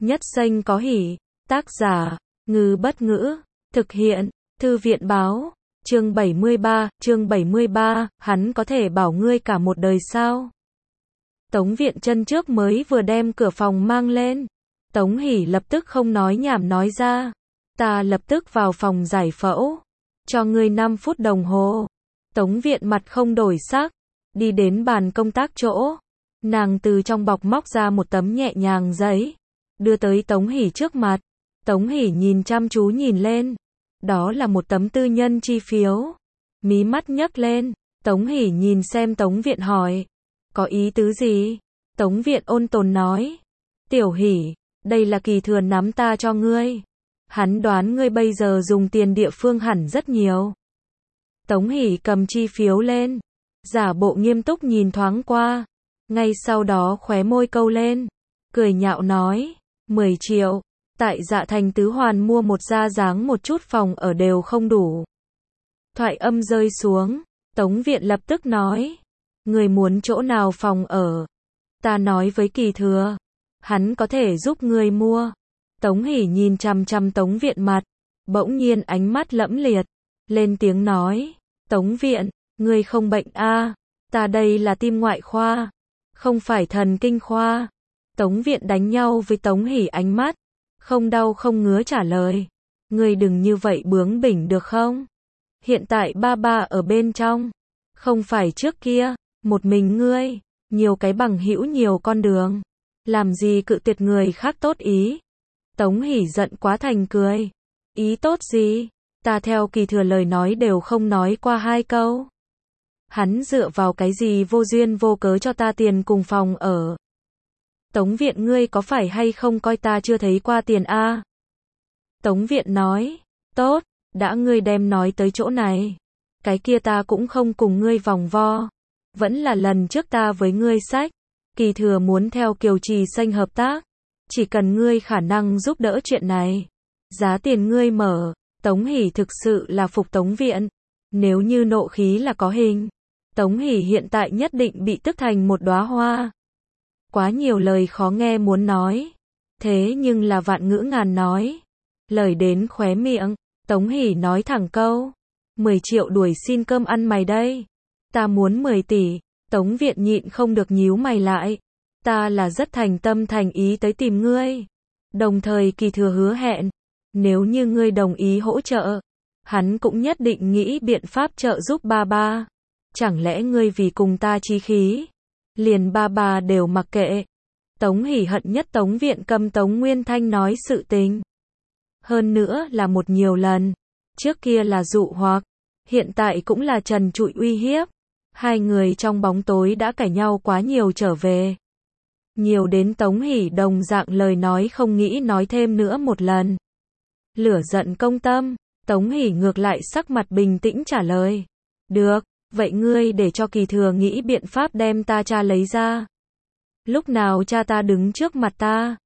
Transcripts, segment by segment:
Nhất Xanh có hỉ. Tác giả, Ngư Bất Ngữ. Thực hiện, Thư viện Báo. Chương 73, hắn có thể bảo ngươi cả một đời sao? Tống Viện chân trước mới vừa đem cửa phòng mang lên. Tống Hỷ lập tức không nói nhảm nói ra. Ta lập tức vào phòng giải phẫu. Cho ngươi 5 phút đồng hồ. Tống Viện mặt không đổi sắc. Đi đến bàn công tác chỗ. Nàng từ trong bọc móc ra một tấm nhẹ nhàng giấy. Đưa tới Tống Hỷ trước mặt. Tống Hỷ nhìn chăm chú nhìn lên. Đó là một tấm tư nhân chi phiếu. Mí mắt nhấc lên. Tống Hỷ nhìn xem Tống Viện hỏi. Có ý tứ gì? Tống Viện ôn tồn nói. Tiểu Hỷ, đây là Kỳ Thừa nắm ta cho ngươi. Hắn đoán ngươi bây giờ dùng tiền địa phương hẳn rất nhiều. Tống Hỷ cầm chi phiếu lên. Giả bộ nghiêm túc nhìn thoáng qua. Ngay sau đó khóe môi câu lên. Cười nhạo nói. 10 triệu. Tại Dạ Thành Tứ Hoàn mua một gia dáng một chút phòng ở đều không đủ. Thoại âm rơi xuống. Tống Viện lập tức nói. Người muốn chỗ nào phòng ở? Ta nói với Kỳ Thừa. Hắn có thể giúp người mua. Tống Hỷ nhìn chằm chằm Tống Viện mặt. Bỗng nhiên ánh mắt lẫm liệt. Lên tiếng nói. Tống Viện, ngươi không bệnh a? Ta đây là tim ngoại khoa. Không phải thần kinh khoa. Tống Viện đánh nhau với Tống Hỷ ánh mắt. Không đau không ngứa trả lời. Ngươi đừng như vậy bướng bỉnh được không? Hiện tại ba ở bên trong. Không phải trước kia. Một mình ngươi. Nhiều cái bằng hữu nhiều con đường. Làm gì cự tuyệt người khác tốt ý. Tống Hỷ giận quá thành cười. Ý tốt gì? Ta theo Kỳ Thừa lời nói đều không nói qua 2 câu. Hắn dựa vào cái gì vô duyên vô cớ cho ta tiền cùng phòng ở. Tống Viện ngươi có phải hay không coi ta chưa thấy qua tiền a? Tống Viện nói. Tốt, đã ngươi đem nói tới chỗ này. Cái kia ta cũng không cùng ngươi vòng vo. Vẫn là lần trước ta với ngươi sách. Kỳ Thừa muốn theo Kiều Trì Xanh hợp tác. Chỉ cần ngươi khả năng giúp đỡ chuyện này. Giá tiền ngươi mở. Tống Hỷ thực sự là phục Tống Viện. Nếu như nộ khí là có hình. Tống Hỷ hiện tại nhất định bị tức thành một đóa hoa. Quá nhiều lời khó nghe muốn nói. Thế nhưng là vạn ngữ ngàn nói. Lời đến khóe miệng. Tống Hỷ nói thẳng câu. 10 triệu đuổi xin cơm ăn mày đây. Ta muốn 10 tỷ. Tống Viện nhịn không được nhíu mày lại. Ta là rất thành tâm thành ý tới tìm ngươi. Đồng thời Kỳ Thừa hứa hẹn. Nếu như ngươi đồng ý hỗ trợ. Hắn cũng nhất định nghĩ biện pháp trợ giúp ba. Chẳng lẽ ngươi vì cùng ta chí khí. Liền ba đều mặc kệ. Tống Hỷ hận nhất Tống Viện cầm Tống Nguyên Thanh nói sự tình. Hơn nữa là một nhiều lần. Trước kia là dụ hoặc. Hiện tại cũng là trần trụi uy hiếp. Hai người trong bóng tối đã cãi nhau quá nhiều trở về. Nhiều đến Tống Hỷ đồng dạng lời nói không nghĩ nói thêm nữa một lần. Lửa giận công tâm. Tống Hỷ ngược lại sắc mặt bình tĩnh trả lời. Được, vậy ngươi để cho Kỳ Thừa nghĩ biện pháp đem ta cha lấy ra. Lúc nào cha ta đứng trước mặt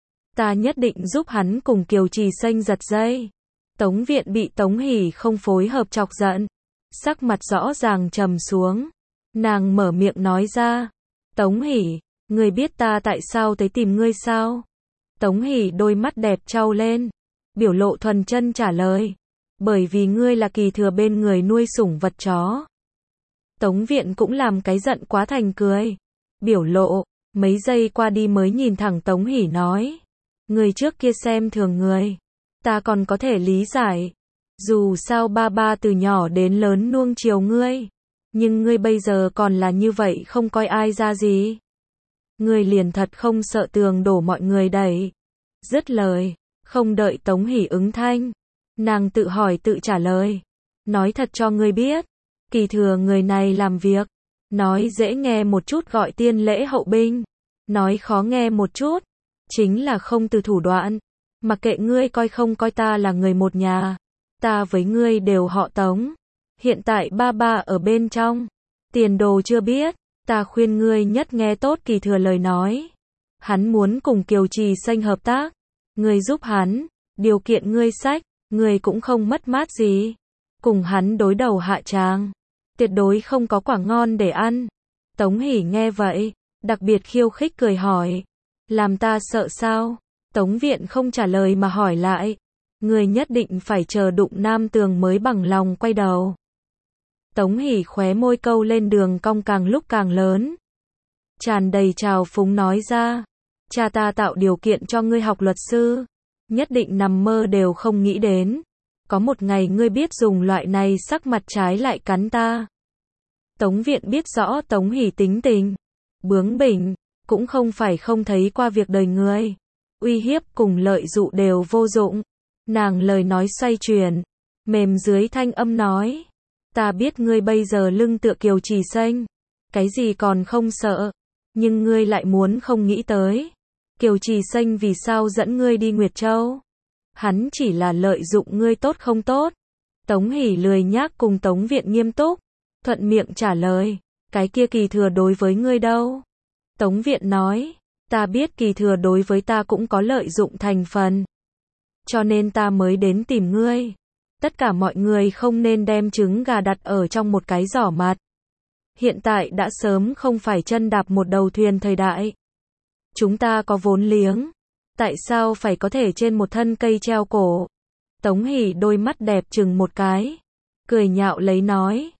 ta nhất định giúp hắn cùng Kiều Trì Xanh giật dây. Tống Viện bị Tống Hỷ không phối hợp chọc giận. Sắc mặt rõ ràng trầm xuống. Nàng mở miệng nói ra. Tống Hỷ, ngươi biết ta tại sao tới tìm ngươi sao? Tống Hỷ đôi mắt đẹp trao lên. Biểu lộ thuần chân trả lời. Bởi vì ngươi là Kỳ Thừa bên người nuôi sủng vật chó. Tống Viện cũng làm cái giận quá thành cười. Biểu lộ, mấy giây qua đi mới nhìn thẳng Tống Hỷ nói. Ngươi trước kia xem thường người. Ta còn có thể lý giải. Dù sao ba từ nhỏ đến lớn nuông chiều ngươi. Nhưng ngươi bây giờ còn là như vậy không coi ai ra gì. Ngươi liền thật không sợ tường đổ mọi người đẩy. Dứt lời, không đợi Tống Hỷ ứng thanh. Nàng tự hỏi tự trả lời. Nói thật cho ngươi biết. Kỳ Thừa người này làm việc. Nói dễ nghe một chút gọi tiên lễ hậu binh. Nói khó nghe một chút. Chính là không từ thủ đoạn. Mặc kệ ngươi coi không coi ta là người một nhà. Ta với ngươi đều họ Tống. Hiện tại ba ở bên trong. Tiền đồ chưa biết. Ta khuyên ngươi nhất nghe tốt Kỳ Thừa lời nói. Hắn muốn cùng Kiều Trì Xanh hợp tác. Ngươi giúp hắn. Điều kiện ngươi sách. Ngươi cũng không mất mát gì. Cùng hắn đối đầu hạ tràng. Tuyệt đối không có quả ngon để ăn. Tống Hỷ nghe vậy. Đặc biệt khiêu khích cười hỏi. Làm ta sợ sao? Tống Viện không trả lời mà hỏi lại. Người nhất định phải chờ đụng Nam Tường mới bằng lòng quay đầu. Tống Hỷ khóe môi câu lên đường cong càng lúc càng lớn. Tràn đầy trào phúng nói ra. Cha ta tạo điều kiện cho ngươi học luật sư. Nhất định nằm mơ đều không nghĩ đến. Có một ngày ngươi biết dùng loại này sắc mặt trái lại cắn ta. Tống Viện biết rõ Tống Hỷ tính tình. Bướng bỉnh, cũng không phải không thấy qua việc đời người. Uy hiếp cùng lợi dụ đều vô dụng. Nàng lời nói xoay chuyển. Mềm dưới thanh âm nói. Ta biết ngươi bây giờ lưng tựa Kiều Trì Xanh. Cái gì còn không sợ. Nhưng ngươi lại muốn không nghĩ tới. Kiều Trì Xanh vì sao dẫn ngươi đi Nguyệt Châu? Hắn chỉ là lợi dụng ngươi tốt không tốt. Tống Hỷ lười nhác cùng Tống Viện nghiêm túc. Thuận miệng trả lời. Cái kia Kỳ Thừa đối với ngươi đâu? Tống Viện nói. Ta biết Kỳ Thừa đối với ta cũng có lợi dụng thành phần. Cho nên ta mới đến tìm ngươi. Tất cả mọi người không nên đem trứng gà đặt ở trong một cái giỏ mặt. Hiện tại đã sớm không phải chân đạp một đầu thuyền thời đại. Chúng ta có vốn liếng. Tại sao phải có thể trên một thân cây treo cổ? Tống Hỷ đôi mắt đẹp chừng một cái. Cười nhạo lấy nói.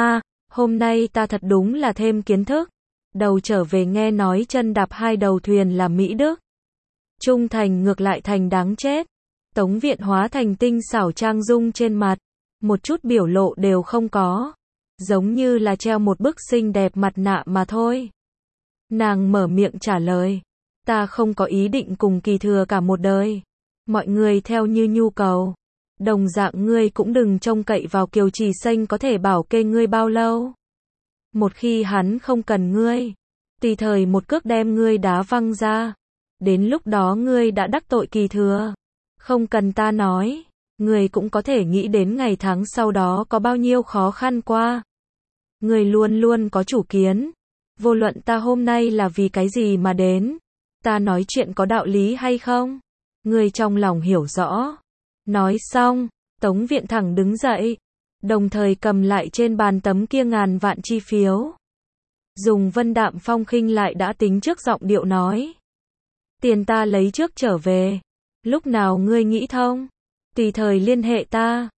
Hôm nay ta thật đúng là thêm kiến thức. Đầu trở về nghe nói chân đạp hai đầu thuyền là Mỹ Đức. Trung thành ngược lại thành đáng chết. Tống Viện hóa thành tinh xảo trang dung trên mặt. Một chút biểu lộ đều không có. Giống như là treo một bức xinh đẹp mặt nạ mà thôi. Nàng mở miệng trả lời. Ta không có ý định cùng Kỳ Thừa cả một đời. Mọi người theo như nhu cầu. Đồng dạng ngươi cũng đừng trông cậy vào Kiều Trì Xanh có thể bảo kê ngươi bao lâu. Một khi hắn không cần ngươi, tùy thời một cước đem ngươi đá văng ra. Đến lúc đó ngươi đã đắc tội Kỳ Thừa. Không cần ta nói, ngươi cũng có thể nghĩ đến ngày tháng sau đó có bao nhiêu khó khăn qua. Ngươi luôn luôn có chủ kiến. Vô luận ta hôm nay là vì cái gì mà đến. Ta nói chuyện có đạo lý hay không? Ngươi trong lòng hiểu rõ. Nói xong, Tống Viện thẳng đứng dậy. Đồng thời cầm lại trên bàn tấm kia ngàn vạn chi phiếu. Dùng vân đạm phong khinh lại đã tính trước giọng điệu nói. Tiền ta lấy trước trở về. Lúc nào ngươi nghĩ thông, tùy thời liên hệ ta.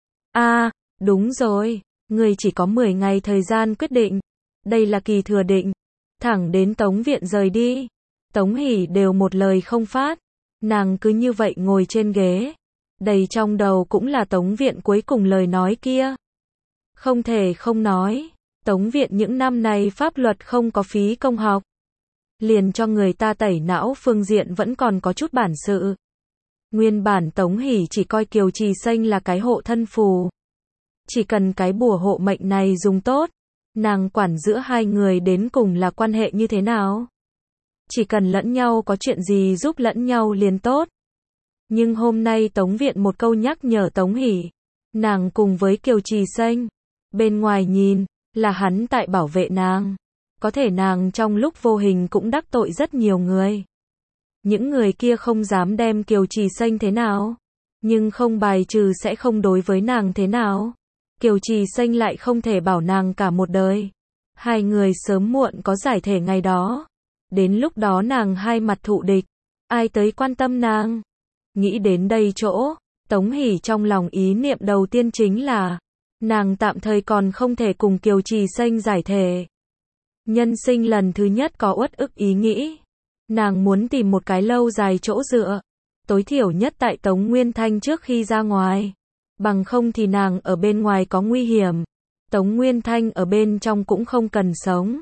Đúng rồi, ngươi chỉ có 10 ngày thời gian quyết định. Đây là Kỳ Thừa định. Thẳng đến Tống Viện rời đi. Tống Hỷ đều một lời không phát. Nàng cứ như vậy ngồi trên ghế. Đầy trong đầu cũng là Tống Viện cuối cùng lời nói kia. Không thể không nói. Tống Viện những năm này pháp luật không có phí công học. Liền cho người ta tẩy não phương diện vẫn còn có chút bản sự. Nguyên bản Tống Hỷ chỉ coi Kiều Trì Xanh là cái hộ thân phù. Chỉ cần cái bùa hộ mệnh này dùng tốt. Nàng quản giữa hai người đến cùng là quan hệ như thế nào. Chỉ cần lẫn nhau có chuyện gì giúp lẫn nhau liền tốt. Nhưng hôm nay Tống Viện một câu nhắc nhở Tống Hỷ. Nàng cùng với Kiều Trì Xanh. Bên ngoài nhìn, là hắn tại bảo vệ nàng. Có thể nàng trong lúc vô hình cũng đắc tội rất nhiều người. Những người kia không dám đem Kiều Trì Xanh thế nào. Nhưng không bài trừ sẽ không đối với nàng thế nào. Kiều Trì Xanh lại không thể bảo nàng cả một đời. Hai người sớm muộn có giải thể ngày đó. Đến lúc đó nàng hai mặt thụ địch. Ai tới quan tâm nàng? Nghĩ đến đây chỗ, Tống Hỷ trong lòng ý niệm đầu tiên chính là nàng tạm thời còn không thể cùng Kiều Trì Xanh giải thể. Nhân sinh lần thứ nhất có uất ức ý nghĩ. Nàng muốn tìm một cái lâu dài chỗ dựa. Tối thiểu nhất tại Tống Nguyên Thanh trước khi ra ngoài. Bằng không thì nàng ở bên ngoài có nguy hiểm. Tống Nguyên Thanh ở bên trong cũng không cần sống.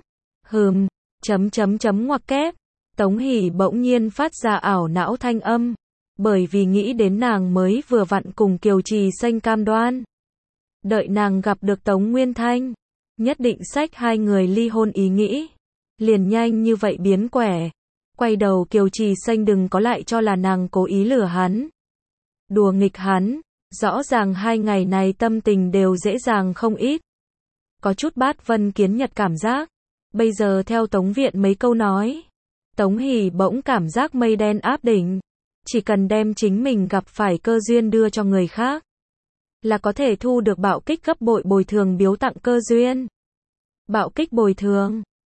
Ngoặc kép. Tống Hỷ bỗng nhiên phát ra ảo não thanh âm. Bởi vì nghĩ đến nàng mới vừa vặn cùng Kiều Trì Xanh cam đoan. Đợi nàng gặp được Tống Nguyên Thanh. Nhất định xách hai người ly hôn ý nghĩ. Liền nhanh như vậy biến quẻ. Quay đầu Kiều Trì Xanh đừng có lại cho là nàng cố ý lừa hắn. Đùa nghịch hắn. Rõ ràng hai ngày này tâm tình đều dễ dàng không ít. Có chút Bát Vân Kiến Nhật cảm giác. Bây giờ theo Tống Viện mấy câu nói. Tống Hỷ bỗng cảm giác mây đen áp đỉnh. Chỉ cần đem chính mình gặp phải cơ duyên đưa cho người khác. Là có thể thu được bạo kích gấp bội bồi thường biếu tặng cơ duyên. Bạo kích bồi thường.